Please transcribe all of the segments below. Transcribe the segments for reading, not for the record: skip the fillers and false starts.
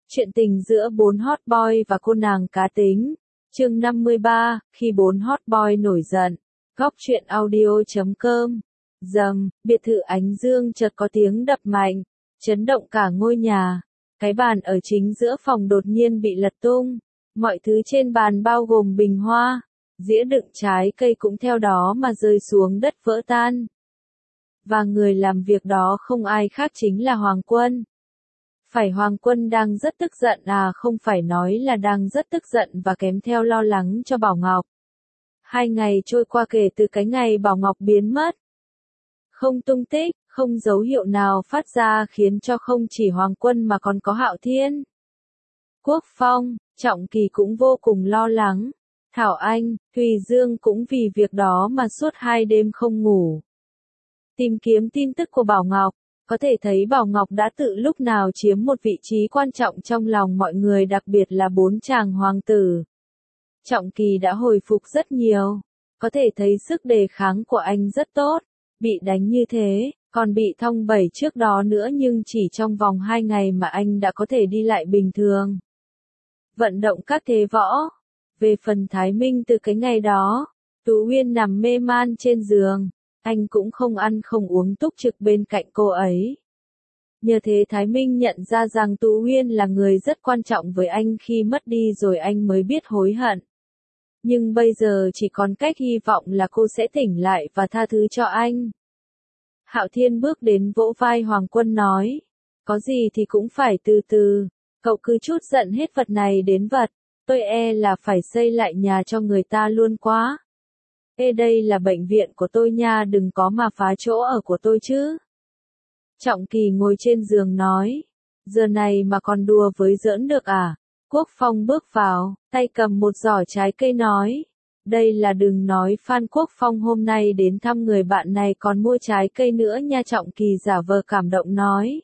Chuyện tình giữa 4 hot boy và cô nàng cá tính. Chương 53, khi 4 hot boy nổi giận. Góc truyện audio.com. Biệt thự Ánh Dương chợt có tiếng đập mạnh, chấn động cả ngôi nhà. Cái bàn ở chính giữa phòng đột nhiên bị lật tung. Mọi thứ trên bàn bao gồm bình hoa, dĩa đựng trái cây cũng theo đó mà rơi xuống đất vỡ tan. Và người làm việc đó không ai khác chính là Hoàng Quân. Phải, Hoàng Quân đang rất tức giận à, không phải nói là đang rất tức giận và kèm theo lo lắng cho Bảo Ngọc. 2 ngày trôi qua kể từ cái ngày Bảo Ngọc biến mất. Không tung tích, không dấu hiệu nào phát ra khiến cho không chỉ Hoàng Quân mà còn có Hạo Thiên, Quốc Phong, Trọng Kỳ cũng vô cùng lo lắng. Thảo Anh, Thùy Dương cũng vì việc đó mà suốt 2 đêm không ngủ. Tìm kiếm tin tức của Bảo Ngọc. Có thể thấy Bảo Ngọc đã tự lúc nào chiếm một vị trí quan trọng trong lòng mọi người, đặc biệt là 4 chàng hoàng tử. Trọng Kỳ đã hồi phục rất nhiều. Có thể thấy sức đề kháng của anh rất tốt. Bị đánh như thế, còn bị thong bẩy trước đó nữa, nhưng chỉ trong vòng 2 ngày mà anh đã có thể đi lại bình thường. Vận động các thế võ. Về phần Thái Minh, từ cái ngày đó, Tú Uyên nằm mê man trên giường. Anh cũng không ăn không uống, túc trực bên cạnh cô ấy. Nhờ thế Thái Minh nhận ra rằng Tú Uyên là người rất quan trọng với anh, khi mất đi rồi anh mới biết hối hận. Nhưng bây giờ chỉ còn cách hy vọng là cô sẽ tỉnh lại và tha thứ cho anh. Hạo Thiên bước đến vỗ vai Hoàng Quân nói. Có gì thì cũng phải từ từ. Cậu cứ chút giận hết vật này đến vật. Tôi e là phải xây lại nhà cho người ta luôn quá. Ê, đây là bệnh viện của tôi nha, đừng có mà phá chỗ ở của tôi chứ. Trọng Kỳ ngồi trên giường nói. Giờ này mà còn đùa với giỡn được à? Quốc Phong bước vào, tay cầm một giỏ trái cây nói. Đây là, đừng nói Phan Quốc Phong hôm nay đến thăm người bạn này còn mua trái cây nữa nha. Trọng Kỳ giả vờ cảm động nói.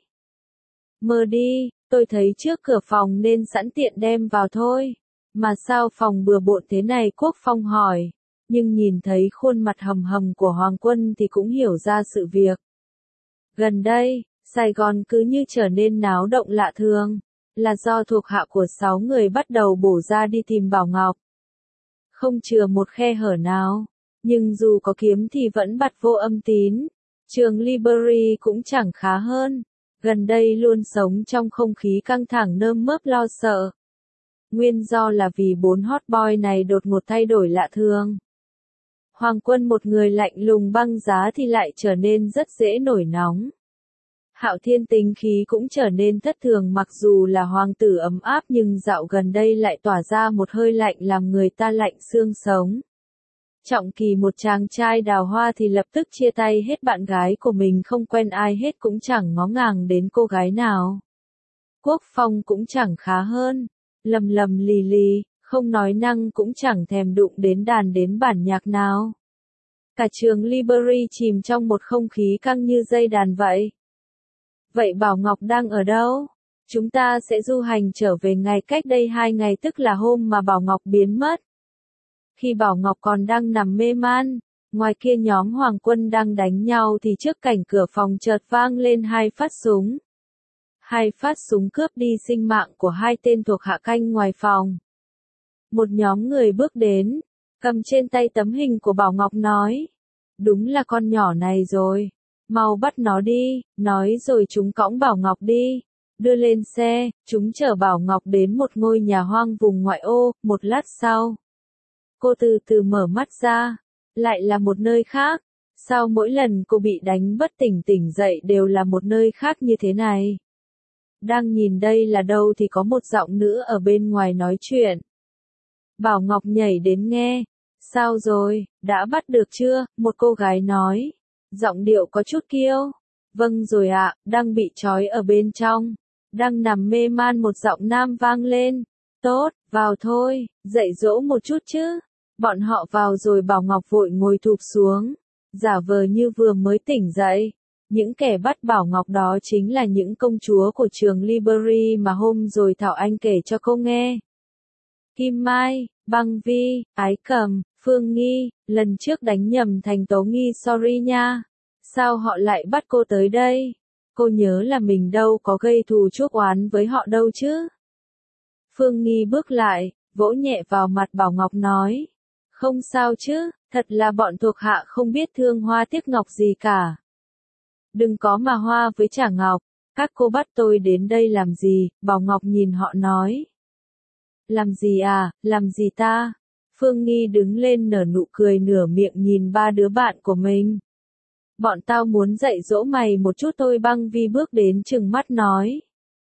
Mơ đi, tôi thấy trước cửa phòng nên sẵn tiện đem vào thôi. Mà sao phòng bừa bộn thế này? Quốc Phong hỏi. Nhưng nhìn thấy khuôn mặt hầm hầm của Hoàng Quân thì cũng hiểu ra sự việc. Gần đây, Sài Gòn cứ như trở nên náo động lạ thường, là do thuộc hạ của 6 người bắt đầu bổ ra đi tìm Bảo Ngọc. Không chừa một khe hở nào, nhưng dù có kiếm thì vẫn bặt vô âm tín. Trường Liberty cũng chẳng khá hơn, gần đây luôn sống trong không khí căng thẳng nơm nớp lo sợ. Nguyên do là vì 4 hot boy này đột ngột thay đổi lạ thường. Hoàng Quân, một người lạnh lùng băng giá, thì lại trở nên rất dễ nổi nóng. Hạo Thiên tính khí cũng trở nên thất thường, mặc dù là hoàng tử ấm áp nhưng dạo gần đây lại tỏa ra một hơi lạnh làm người ta lạnh xương sống. Trọng Kỳ, một chàng trai đào hoa, thì lập tức chia tay hết bạn gái của mình, không quen ai hết, cũng chẳng ngó ngàng đến cô gái nào. Quốc Phong cũng chẳng khá hơn, lầm lầm lì lì, không nói năng, cũng chẳng thèm đụng đến đàn đến bản nhạc nào. Cả trường Liberty chìm trong một không khí căng như dây đàn vậy. Vậy Bảo Ngọc đang ở đâu? Chúng ta sẽ du hành trở về ngày cách đây 2 ngày, tức là hôm mà Bảo Ngọc biến mất. Khi Bảo Ngọc còn đang nằm mê man, ngoài kia nhóm Hoàng Quân đang đánh nhau thì trước cảnh cửa phòng chợt vang lên 2 phát súng. 2 phát súng cướp đi sinh mạng của 2 tên thuộc hạ canh ngoài phòng. Một nhóm người bước đến, cầm trên tay tấm hình của Bảo Ngọc nói. Đúng là con nhỏ này rồi. Mau bắt nó đi, nói rồi chúng cõng Bảo Ngọc đi. Đưa lên xe, chúng chở Bảo Ngọc đến một ngôi nhà hoang vùng ngoại ô. Một lát sau, cô từ từ mở mắt ra. Lại là một nơi khác. Sao mỗi lần cô bị đánh bất tỉnh tỉnh dậy đều là một nơi khác như thế này? Đang nhìn đây là đâu thì có một giọng nữ ở bên ngoài nói chuyện. Bảo Ngọc nhảy đến nghe. Sao rồi, đã bắt được chưa? Một cô gái nói. Giọng điệu có chút kiêu. Vâng rồi ạ, đang bị trói ở bên trong. Đang nằm mê man, một giọng nam vang lên. Tốt, vào thôi, dạy dỗ một chút chứ. Bọn họ vào rồi. Bảo Ngọc vội ngồi thụp xuống, giả vờ như vừa mới tỉnh dậy. Những kẻ bắt Bảo Ngọc đó chính là những công chúa của trường Liberty mà hôm rồi Thảo Anh kể cho cô nghe. Kim Mai, Băng Vi, Ái Cầm, Phương Nghi, lần trước đánh nhầm thành Tố Nghi, sorry nha. Sao họ lại bắt cô tới đây? Cô nhớ là mình đâu có gây thù chuốc oán với họ đâu chứ. Phương Nghi bước lại, vỗ nhẹ vào mặt Bảo Ngọc nói. Không sao chứ, thật là bọn thuộc hạ không biết thương hoa tiếc ngọc gì cả. Đừng có mà hoa với trả ngọc, các cô bắt tôi đến đây làm gì, Bảo Ngọc nhìn họ nói. Làm gì à, làm gì ta? Phương Nghi đứng lên nở nụ cười nửa miệng nhìn ba đứa bạn của mình. Bọn tao muốn dạy dỗ mày một chút thôi. Băng Vi bước đến trừng mắt nói.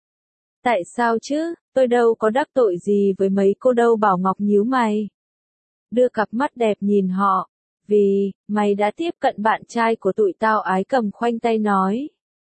Tại sao chứ, tôi đâu có đắc tội gì với mấy cô đâu. Bảo Ngọc nhíu mày. Đưa cặp mắt đẹp nhìn họ. Vì, mày đã tiếp cận bạn trai của tụi tao. Ái Cầm khoanh tay nói.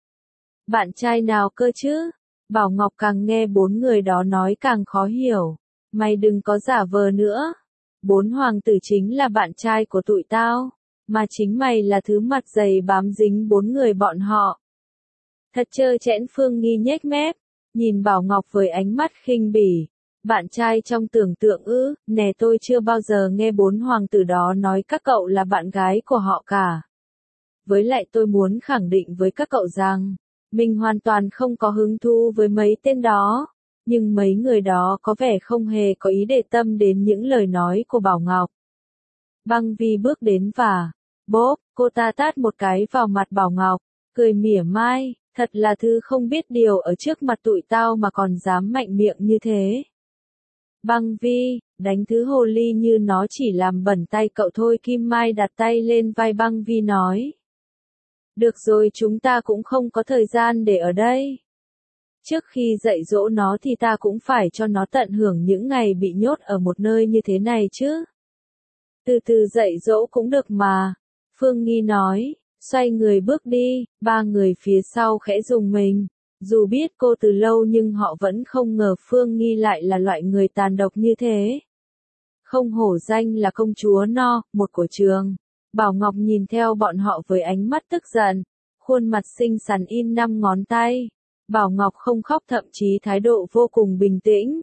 Bạn trai nào cơ chứ? Bảo Ngọc càng nghe bốn người đó nói càng khó hiểu. Mày đừng có giả vờ nữa. Bốn hoàng tử chính là bạn trai của tụi tao. Mà chính mày là thứ mặt dày bám dính bốn người bọn họ. Thật trơ trẽn. Phương Nghi nhếch mép. Nhìn Bảo Ngọc với ánh mắt khinh bỉ. Bạn trai trong tưởng tượng ư, nè tôi chưa bao giờ nghe bốn hoàng tử đó nói các cậu là bạn gái của họ cả. Với lại tôi muốn khẳng định với các cậu rằng, mình hoàn toàn không có hứng thú với mấy tên đó. Nhưng mấy người đó có vẻ không hề có ý để tâm đến những lời nói của Bảo Ngọc. Băng Vi bước đến và, bốp, cô ta tát một cái vào mặt Bảo Ngọc, cười mỉa mai, thật là thứ không biết điều ở trước mặt tụi tao mà còn dám mạnh miệng như thế. Băng Vi, đánh thứ hồ ly như nó chỉ làm bẩn tay cậu thôi. Kim Mai đặt tay lên vai Băng Vi nói. Được rồi, chúng ta cũng không có thời gian để ở đây. Trước khi dạy dỗ nó thì ta cũng phải cho nó tận hưởng những ngày bị nhốt ở một nơi như thế này chứ. Từ từ dạy dỗ cũng được mà. Phương Nghi nói, xoay người bước đi. Ba người phía sau khẽ rùng mình. Dù biết cô từ lâu nhưng họ vẫn không ngờ Phương Nghi lại là loại người tàn độc như thế. Không hổ danh là công chúa No. 1 của trường. Bảo Ngọc nhìn theo bọn họ với ánh mắt tức giận. Khuôn mặt xinh xắn in 5 ngón tay. Bảo Ngọc không khóc, thậm chí thái độ vô cùng bình tĩnh.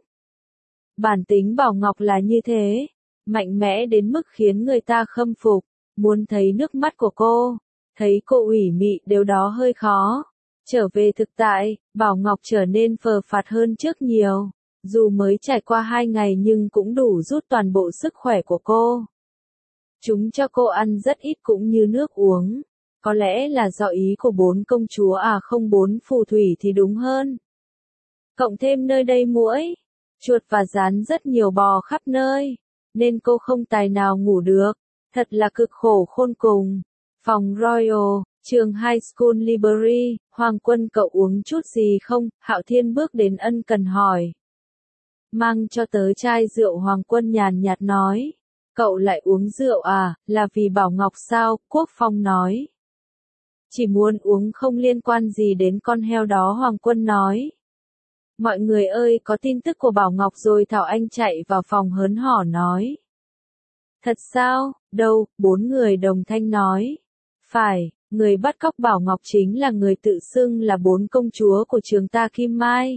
Bản tính Bảo Ngọc là như thế. Mạnh mẽ đến mức khiến người ta khâm phục. Muốn thấy nước mắt của cô. Thấy cô ủy mị điều đó hơi khó. Trở về thực tại, Bảo Ngọc trở nên phờ phạt hơn trước nhiều. Dù mới trải qua 2 ngày nhưng cũng đủ rút toàn bộ sức khỏe của cô. Chúng cho cô ăn rất ít cũng như nước uống. Có lẽ là do ý của 4 công chúa không 4 phù thủy thì đúng hơn. Cộng thêm nơi đây muỗi, chuột và gián rất nhiều bò khắp nơi. Nên cô không tài nào ngủ được. Thật là cực khổ khôn cùng. Phòng Royal, trường High School Library. Hoàng Quân, cậu uống chút gì không? Hạo Thiên bước đến ân cần hỏi. Mang cho tớ chai rượu. Hoàng Quân nhàn nhạt nói. Cậu lại uống rượu à, là vì Bảo Ngọc sao? Quốc Phong nói. Chỉ muốn uống, không liên quan gì đến con heo đó. Hoàng Quân nói. Mọi người ơi, có tin tức của Bảo Ngọc rồi. Thảo Anh chạy vào phòng hớn hở nói. Thật sao? Đâu? 4 người đồng thanh nói. Phải, người bắt cóc Bảo Ngọc chính là người tự xưng là 4 công chúa của trường ta. Kim Mai,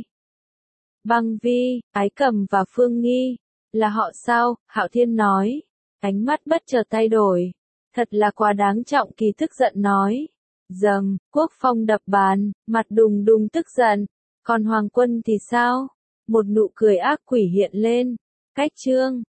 Băng Vi, Ái Cầm và Phương Nghi. Là họ sao? Hạo Thiên nói. Ánh mắt bất chợt thay đổi. Thật là quá đáng. Trọng Kỳ tức giận nói. Dầm, Quốc Phong đập bàn, mặt đùng đùng tức giận. Còn Hoàng Quân thì sao? Một nụ cười ác quỷ hiện lên. Cách chương